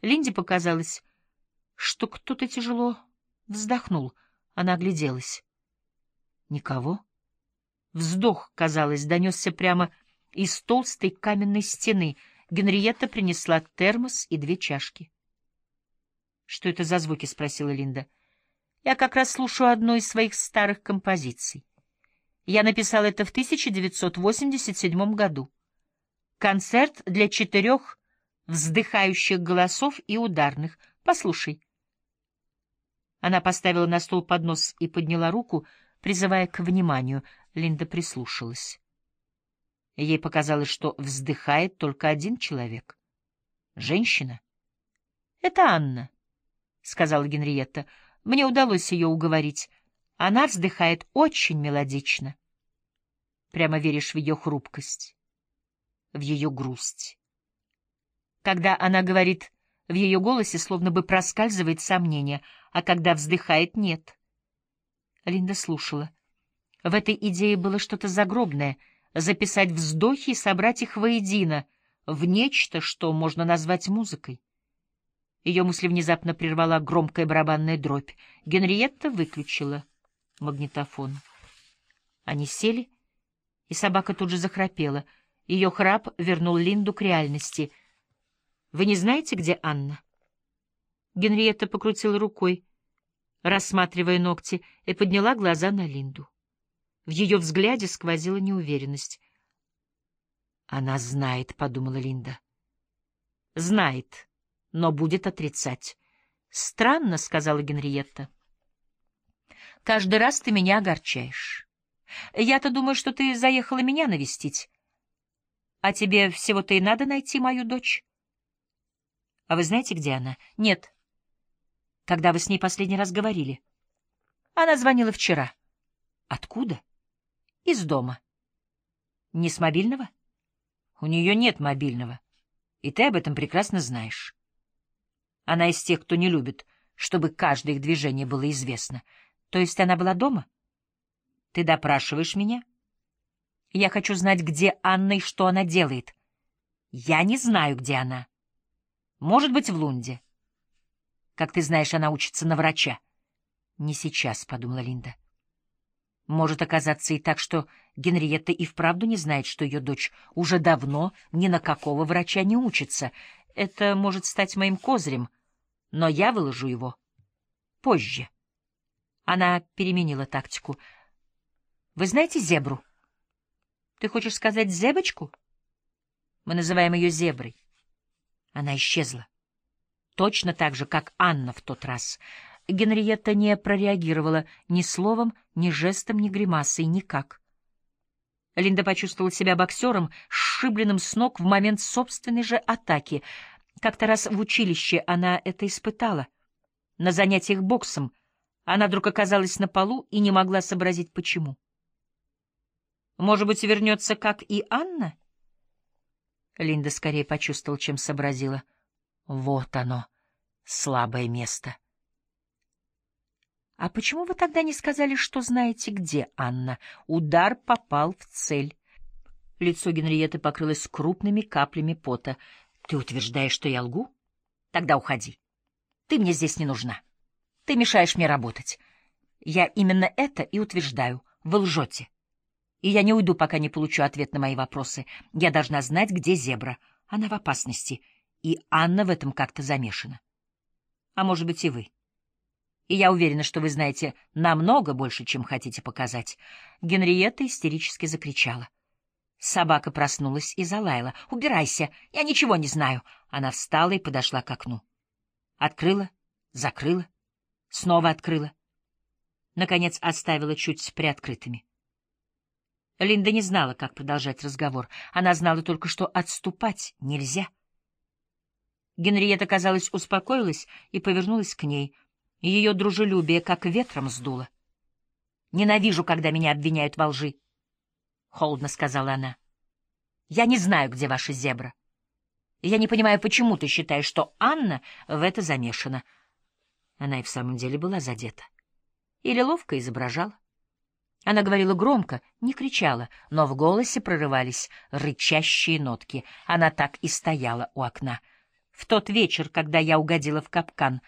Линде показалось, что кто-то тяжело вздохнул. Она огляделась. Никого. Вздох, казалось, донесся прямо из толстой каменной стены. Генриетта принесла термос и 2 чашки. — Что это за звуки? — спросила Линда. — Я как раз слушаю одну из своих старых композиций. Я написал это в 1987 году. Концерт для 4 вздыхающих голосов и ударных. Послушай. Она поставила на стол поднос и подняла руку, призывая к вниманию. Линда прислушалась. Ей показалось, что вздыхает только один человек. Женщина. — Это Анна, — сказала Генриетта. — Мне удалось ее уговорить. Она вздыхает очень мелодично. Прямо веришь в ее хрупкость, в ее грусть. Когда она говорит, в ее голосе словно бы проскальзывает сомнение, а когда вздыхает — нет. Линда слушала. В этой идее было что-то загробное — записать вздохи и собрать их воедино, в нечто, что можно назвать музыкой. Ее мысли внезапно прервала громкая барабанная дробь. Генриетта выключила магнитофон. Они сели, и собака тут же захрапела. Ее храп вернул Линду к реальности. «Вы не знаете, где Анна?» Генриетта покрутила рукой, рассматривая ногти, и подняла глаза на Линду. В ее взгляде сквозила неуверенность. «Она знает», — подумала Линда. «Знает, но будет отрицать». «Странно», — сказала Генриетта. «Каждый раз ты меня огорчаешь. Я-то думаю, что ты заехала меня навестить. А тебе всего-то и надо найти мою дочь». «А вы знаете, где она?» «Нет». «Когда вы с ней последний раз говорили?» «Она звонила вчера». «Откуда?» «Из дома». «Не с мобильного?» «У нее нет мобильного, и ты об этом прекрасно знаешь. Она из тех, кто не любит, чтобы каждое их движение было известно. То есть она была дома? Ты допрашиваешь меня? Я хочу знать, где Анна и что она делает. Я не знаю, где она. Может быть, в Лунде. Как ты знаешь, она учится на врача». «Не сейчас», — подумала Линда. Может оказаться и так, что Генриетта и вправду не знает, что ее дочь уже давно ни на какого врача не учится. Это может стать моим козырем, но я выложу его позже. Она переменила тактику. «Вы знаете зебру?» «Ты хочешь сказать зебочку?» «Мы называем ее зеброй». Она исчезла. Точно так же, как Анна в тот раз. Генриетта не прореагировала ни словом, ни жестом, ни гримасой, никак. Линда почувствовала себя боксером, сшибленным с ног в момент собственной же атаки. Как-то раз в училище она это испытала. На занятиях боксом она вдруг оказалась на полу и не могла сообразить, почему. «Может быть, вернется, как и Анна?» Линда скорее почувствовала, чем сообразила. Вот оно, слабое место. «А почему вы тогда не сказали, что знаете, где Анна?» Удар попал в цель. Лицо Генриетты покрылось крупными каплями пота. «Ты утверждаешь, что я лгу? Тогда уходи. Ты мне здесь не нужна. Ты мешаешь мне работать. Я именно это и утверждаю. Вы лжете. И я не уйду, пока не получу ответ на мои вопросы. Я должна знать, где зебра. Она в опасности, и Анна в этом как-то замешана. А может быть, и вы. И я уверена, что вы знаете намного больше, чем хотите показать». Генриетта истерически закричала. Собака проснулась и залаяла. «Убирайся! Я ничего не знаю!» Она встала и подошла к окну. Открыла, закрыла, снова открыла. Наконец оставила чуть приоткрытыми. Линда не знала, как продолжать разговор. Она знала только, что отступать нельзя. Генриетта, казалось, успокоилась и повернулась к ней. Ее дружелюбие как ветром сдуло. «Ненавижу, когда меня обвиняют во лжи», — холодно сказала она. «Я не знаю, где ваша зебра. Я не понимаю, почему ты считаешь, что Анна в это замешана». Она и в самом деле была задета. Или ловко изображала. Она говорила громко, не кричала, но в голосе прорывались рычащие нотки. Она так и стояла у окна. в тот вечер, когда я угодила в капкан.